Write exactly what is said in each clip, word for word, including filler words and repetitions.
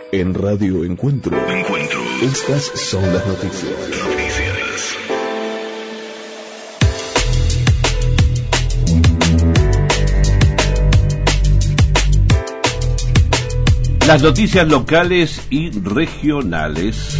En Radio Encuentro. Encuentro. Estas son las noticias. Noticias. Las noticias locales y regionales.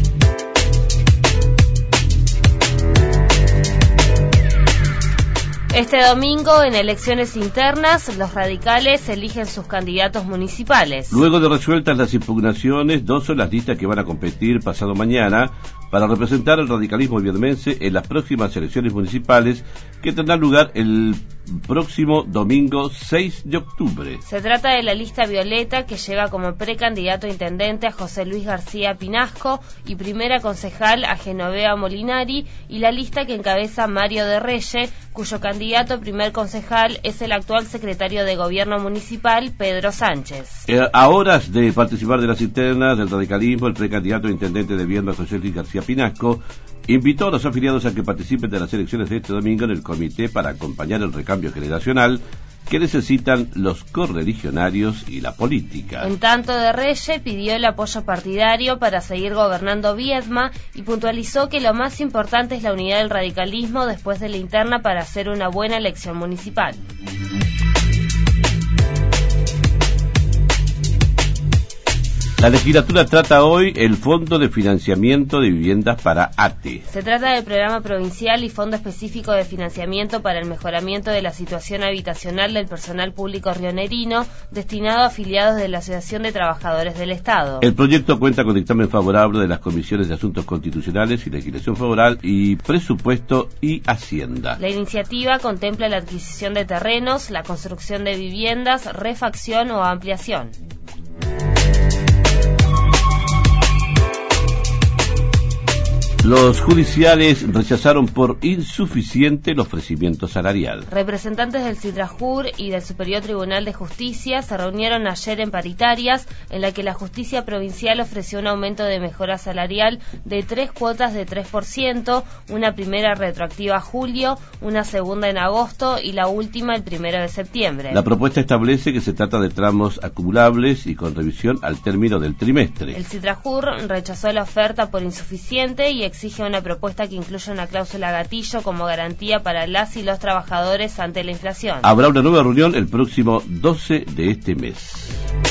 Este domingo, en elecciones internas, los radicales eligen sus candidatos municipales. Luego de resueltas las impugnaciones, dos son las listas que van a competir pasado mañana para representar al radicalismo viedmense en las próximas elecciones municipales que tendrán lugar el próximo domingo seis de octubre. Se trata de la lista violeta, que lleva como precandidato a intendente a José Luis García Pinasco y primera concejal a Genoveva Molinari, y la lista que encabeza Mario de Reyes, cuyo candidato primer concejal es el actual secretario de Gobierno Municipal, Pedro Sánchez. Eh, a horas de participar de las internas del radicalismo, el precandidato a intendente de Viedma, José Luis García Pinasco, invitó a los afiliados a que participen de las elecciones de este domingo en el comité para acompañar el recambio generacional que necesitan los correligionarios y la política. En tanto, de Reyes pidió el apoyo partidario para seguir gobernando Viedma y puntualizó que lo más importante es la unidad del radicalismo después de la interna para hacer una buena elección municipal. La legislatura trata hoy el Fondo de Financiamiento de Viviendas para A T E. Se trata del Programa Provincial y Fondo Específico de Financiamiento para el Mejoramiento de la Situación Habitacional del Personal Público Rionerino, destinado a afiliados de la Asociación de Trabajadores del Estado. El proyecto cuenta con dictamen favorable de las Comisiones de Asuntos Constitucionales y Legislación Federal y Presupuesto y Hacienda. La iniciativa contempla la adquisición de terrenos, la construcción de viviendas, refacción o ampliación. Los judiciales rechazaron por insuficiente el ofrecimiento salarial. Representantes del Citrajur y del Superior Tribunal de Justicia se reunieron ayer en paritarias, en la que la Justicia Provincial ofreció un aumento de mejora salarial de tres cuotas de tres por ciento, una primera retroactiva a julio, una segunda en agosto y la última el primero de septiembre. La propuesta establece que se trata de tramos acumulables y con revisión al término del trimestre. El Citrajur rechazó la oferta por insuficiente y exige una propuesta que incluya una cláusula gatillo como garantía para las y los trabajadores ante la inflación. Habrá una nueva reunión el próximo doce de este mes.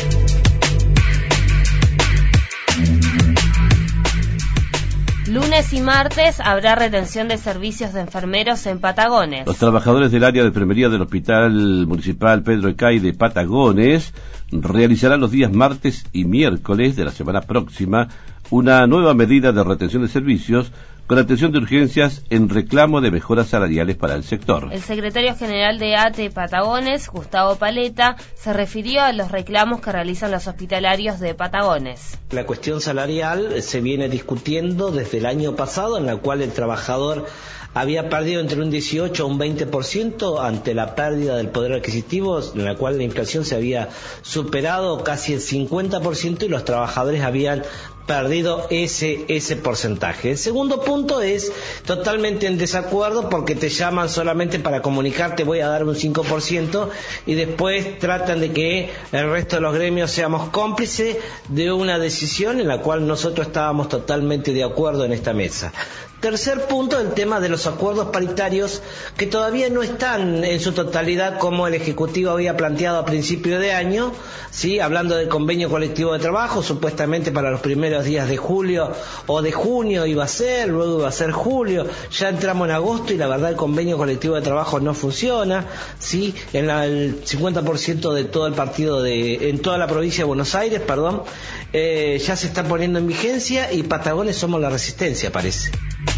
Lunes y martes habrá retención de servicios de enfermeros en Patagones. Los trabajadores del área de enfermería del Hospital Municipal Pedro Ecay de Patagones realizarán los días martes y miércoles de la semana próxima una nueva medida de retención de servicios con atención de urgencias en reclamo de mejoras salariales para el sector. El secretario general de A T E Patagones, Gustavo Paleta, se refirió a los reclamos que realizan los hospitalarios de Patagones. La cuestión salarial se viene discutiendo desde el año pasado, en la cual el trabajador había perdido entre un dieciocho a un veinte por ciento ante la pérdida del poder adquisitivo, en la cual la inflación se había superado casi el cincuenta por ciento y los trabajadores habían perdido ese ese porcentaje. El segundo punto es totalmente en desacuerdo porque te llaman solamente para comunicarte voy a dar un cinco por ciento y después tratan de que el resto de los gremios seamos cómplices de una decisión en la cual nosotros estábamos totalmente de acuerdo en esta mesa. Tercer punto, el tema de los acuerdos paritarios que todavía no están en su totalidad como el Ejecutivo había planteado a principio de año, sí, hablando del convenio colectivo de trabajo, supuestamente para los primeros días de julio o de junio iba a ser, luego iba a ser julio, ya entramos en agosto y la verdad el convenio colectivo de trabajo no funciona, sí, en la, el cincuenta por ciento de todo el partido de, en toda la provincia de Buenos Aires, perdón, eh, ya se está poniendo en vigencia y Patagones somos la resistencia, parece.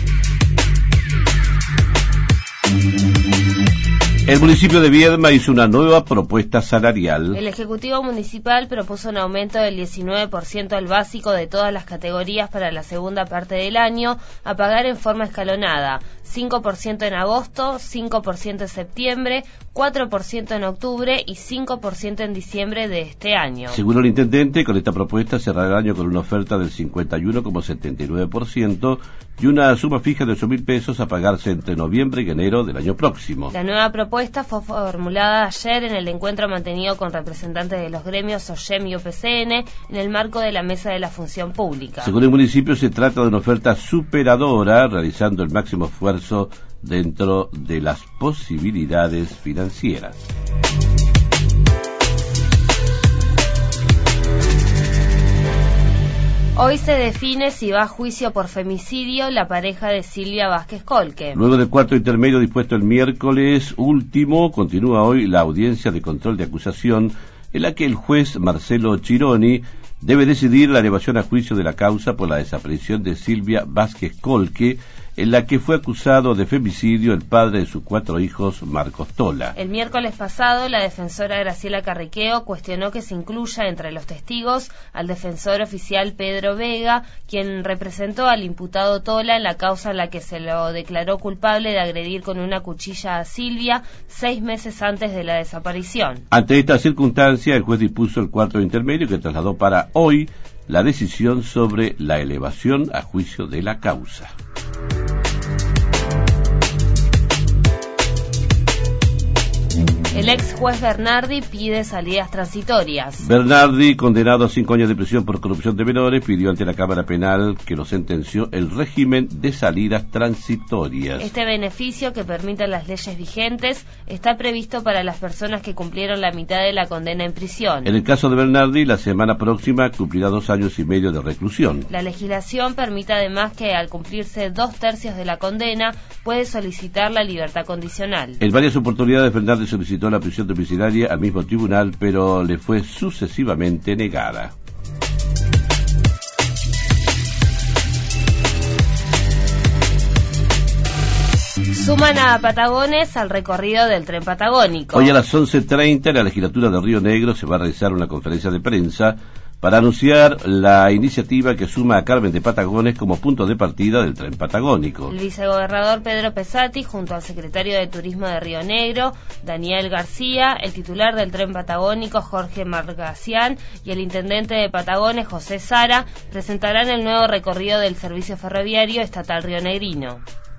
El municipio de Viedma hizo una nueva propuesta salarial. El Ejecutivo Municipal propuso un aumento del diecinueve por ciento al básico de todas las categorías para la segunda parte del año, a pagar en forma escalonada. cinco por ciento en agosto, cinco por ciento en septiembre, cuatro por ciento en octubre y cinco por ciento en diciembre de este año. Según el intendente, con esta propuesta cerrará el año con una oferta del cincuenta y uno coma setenta y nueve por ciento y una suma fija de ocho mil pesos a pagarse entre noviembre y enero del año próximo. La nueva propuesta propuesta fue formulada ayer en el encuentro mantenido con representantes de los gremios OYEM y O P C N en el marco de la Mesa de la Función Pública. Según el municipio, se trata de una oferta superadora, realizando el máximo esfuerzo dentro de las posibilidades financieras. Hoy se define si va a juicio por femicidio la pareja de Silvia Vázquez Colque. Luego del cuarto intermedio dispuesto el miércoles último, continúa hoy la audiencia de control de acusación en la que el juez Marcelo Chironi debe decidir la elevación a juicio de la causa por la desaparición de Silvia Vázquez Colque, en la que fue acusado de femicidio el padre de sus cuatro hijos, Marcos Tola. El miércoles pasado, la defensora Graciela Carriqueo cuestionó que se incluya entre los testigos al defensor oficial Pedro Vega, quien representó al imputado Tola en la causa en la que se lo declaró culpable de agredir con una cuchilla a Silvia seis meses antes de la desaparición. Ante esta circunstancia, el juez dispuso el cuarto intermedio que trasladó para hoy la decisión sobre la elevación a juicio de la causa. El ex juez Bernardi pide salidas transitorias. Bernardi, condenado a cinco años de prisión por corrupción de menores, pidió ante la Cámara Penal que lo sentenció el régimen de salidas transitorias. Este beneficio, que permite las leyes vigentes, está previsto para las personas que cumplieron la mitad de la condena en prisión. En el caso de Bernardi, la semana próxima cumplirá dos años y medio de reclusión. La legislación permite además que, al cumplirse dos tercios de la condena, puede solicitar la libertad condicional. En varias oportunidades, Bernardi solicitó la prisión domiciliaria al mismo tribunal, pero le fue sucesivamente negada. Suman a Patagones al recorrido del tren patagónico. Hoy a las once treinta en la legislatura de Río Negro se va a realizar una conferencia de prensa para anunciar la iniciativa que suma a Carmen de Patagones como punto de partida del tren patagónico. El vicegobernador Pedro Pesati, junto al secretario de Turismo de Río Negro, Daniel García, el titular del tren patagónico, Jorge Margacián, y el intendente de Patagones, José Sara, presentarán el nuevo recorrido del servicio ferroviario estatal rionegrino.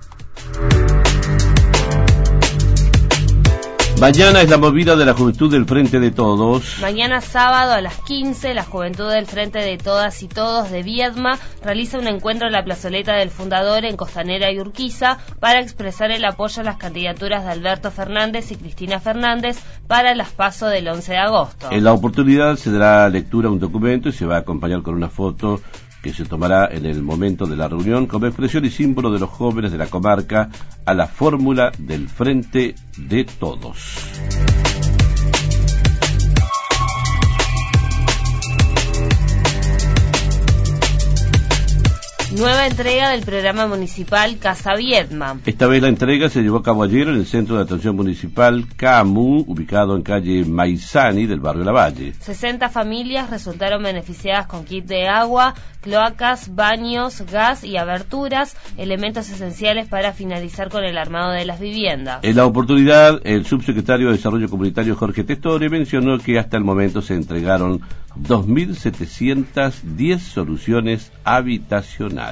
Mañana es la movida de la juventud del Frente de Todos. Mañana sábado a las quince, la juventud del Frente de Todas y Todos de Viedma realiza un encuentro en la plazoleta del Fundador en Costanera y Urquiza para expresar el apoyo a las candidaturas de Alberto Fernández y Cristina Fernández para las PASO del once de agosto. En la oportunidad se dará lectura a un documento y se va a acompañar con una foto que se tomará en el momento de la reunión como expresión y símbolo de los jóvenes de la comarca a la fórmula del Frente de Todos. Nueva entrega del programa municipal Casa Viedma. Esta vez la entrega se llevó a cabo ayer en el Centro de Atención Municipal CAMU, ubicado en calle Maizani del barrio Lavalle. sesenta familias resultaron beneficiadas con kit de agua, cloacas, baños, gas y aberturas, elementos esenciales para finalizar con el armado de las viviendas. En la oportunidad, el subsecretario de Desarrollo Comunitario Jorge Testori mencionó que hasta el momento se entregaron dos mil setecientas diez soluciones habitacionales.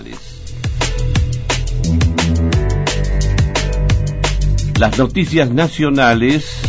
Las noticias nacionales.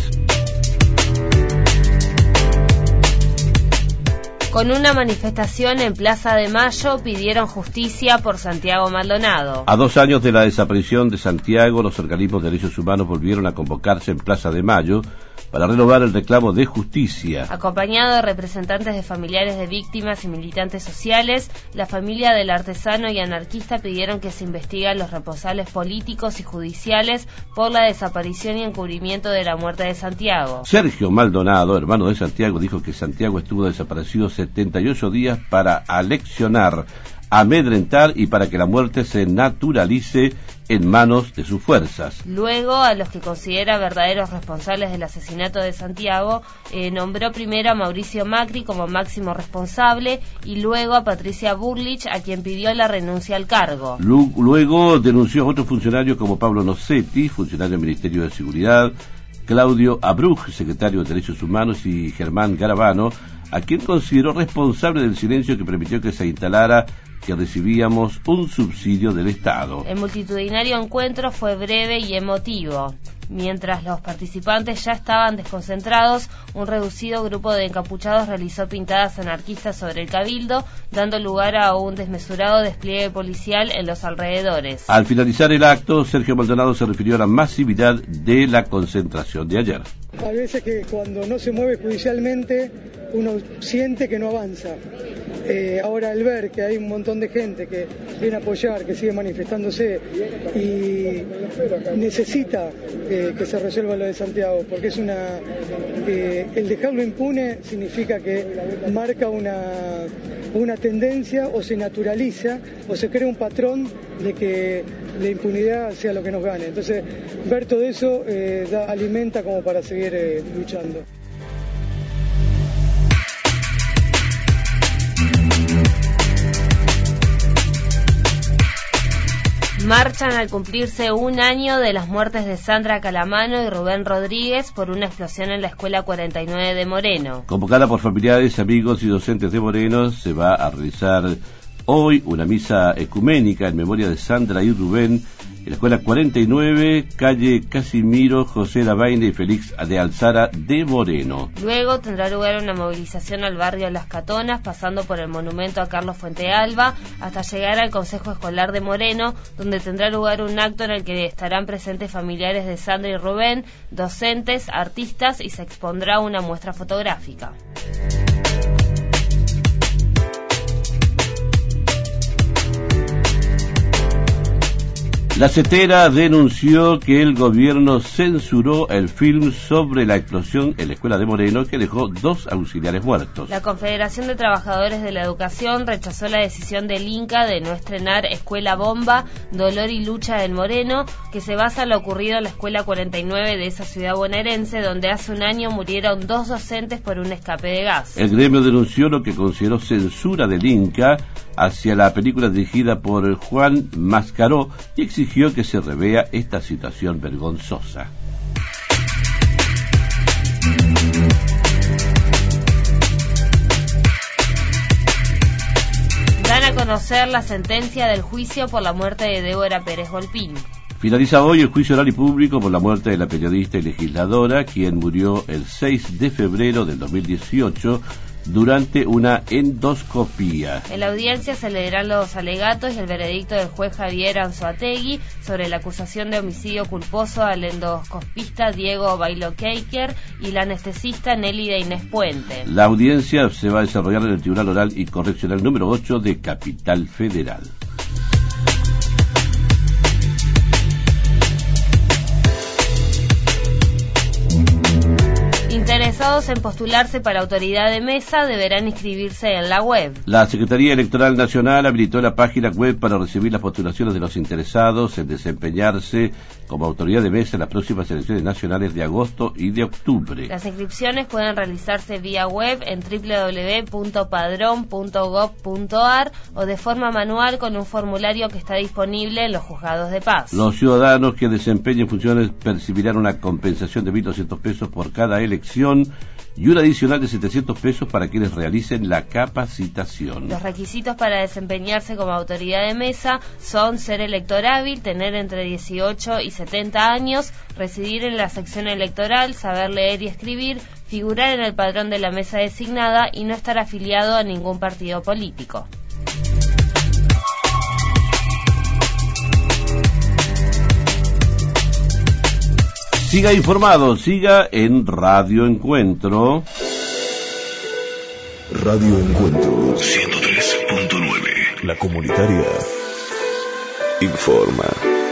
Con una manifestación en Plaza de Mayo pidieron justicia por Santiago Maldonado. A dos años de la desaparición de Santiago, los organismos de derechos humanos volvieron a convocarse en Plaza de Mayo para renovar el reclamo de justicia. Acompañado de representantes de familiares de víctimas y militantes sociales, la familia del artesano y anarquista pidieron que se investigue a los responsables políticos y judiciales por la desaparición y encubrimiento de la muerte de Santiago. Sergio Maldonado, hermano de Santiago, dijo que Santiago estuvo desaparecido setenta y ocho días para aleccionar, amedrentar y para que la muerte se naturalice en manos de sus fuerzas. Luego, a los que considera verdaderos responsables del asesinato de Santiago, eh, nombró primero a Mauricio Macri como máximo responsable y luego a Patricia Burlich, a quien pidió la renuncia al cargo. Luego denunció a otros funcionarios como Pablo Nocetti, funcionario del Ministerio de Seguridad, Claudio Abruj, secretario de Derechos Humanos, y Germán Garabano, a quien consideró responsable del silencio que permitió que se instalara que recibíamos un subsidio del Estado. El multitudinario encuentro fue breve y emotivo. Mientras los participantes ya estaban desconcentrados, un reducido grupo de encapuchados realizó pintadas anarquistas sobre el cabildo, dando lugar a un desmesurado despliegue policial en los alrededores. Al finalizar el acto, Sergio Maldonado se refirió a la masividad de la concentración de ayer. A veces que cuando no se mueve judicialmente, uno siente que no avanza. Eh, ahora al ver que hay un montón de gente que viene a apoyar, que sigue manifestándose y necesita eh, que se resuelva lo de Santiago, porque es una eh, el dejarlo impune significa que marca una, una tendencia o se naturaliza o se crea un patrón de que la impunidad sea lo que nos gane. Entonces ver todo eso eh, da, alimenta como para seguir eh, luchando. Marchan al cumplirse un año de las muertes de Sandra Calamano y Rubén Rodríguez por una explosión en la Escuela cuarenta y nueve de Moreno. Convocada por familiares, amigos y docentes de Moreno, se va a realizar hoy una misa ecuménica en memoria de Sandra y Rubén en la Escuela cuarenta y nueve, calle Casimiro, José Lavaine y Félix de Alzara de Moreno. Luego tendrá lugar una movilización al barrio Las Catonas, pasando por el monumento a Carlos Fuentealba, hasta llegar al Consejo Escolar de Moreno, donde tendrá lugar un acto en el que estarán presentes familiares de Sandra y Rubén, docentes, artistas y se expondrá una muestra fotográfica. La Cetera denunció que el gobierno censuró el film sobre la explosión en la Escuela de Moreno que dejó dos auxiliares muertos. La Confederación de Trabajadores de la Educación rechazó la decisión del Inca de no estrenar Escuela Bomba, Dolor y Lucha en Moreno, que se basa en lo ocurrido en la Escuela cuarenta y nueve de esa ciudad bonaerense, donde hace un año murieron dos docentes por un escape de gas. El gremio denunció lo que consideró censura del Inca hacia la película dirigida por Juan Mascaró y exigió que se revea esta situación vergonzosa. Dan a conocer la sentencia del juicio por la muerte de Débora Pérez Volpín. Finaliza hoy el juicio oral y público por la muerte de la periodista y legisladora, quien murió el seis de febrero del dos mil dieciocho durante una endoscopía. En la audiencia se leerán los alegatos y el veredicto del juez Javier Anzoátegui sobre la acusación de homicidio culposo al endoscopista Diego Bailokeiker y la anestesista Nélida Inés Puente. La audiencia se va a desarrollar en el Tribunal Oral y Correccional número ocho de Capital Federal. Interesados en postularse para autoridad de mesa deberán inscribirse en la web. La Secretaría Electoral Nacional habilitó la página web para recibir las postulaciones de los interesados en desempeñarse como autoridad de mesa en las próximas elecciones nacionales de agosto y de octubre. Las inscripciones pueden realizarse vía web en doble u doble u doble u punto padrón punto gob punto ar o de forma manual con un formulario que está disponible en los juzgados de paz. Los ciudadanos que desempeñen funciones percibirán una compensación de mil doscientos pesos por cada elección y un adicional de setecientos pesos para quienes realicen la capacitación. Los requisitos para desempeñarse como autoridad de mesa son ser elector hábil, tener entre dieciocho y setenta años, residir en la sección electoral, saber leer y escribir, figurar en el padrón de la mesa designada y no estar afiliado a ningún partido político. Siga informado, siga en Radio Encuentro. Radio Encuentro ciento tres punto nueve. La comunitaria informa.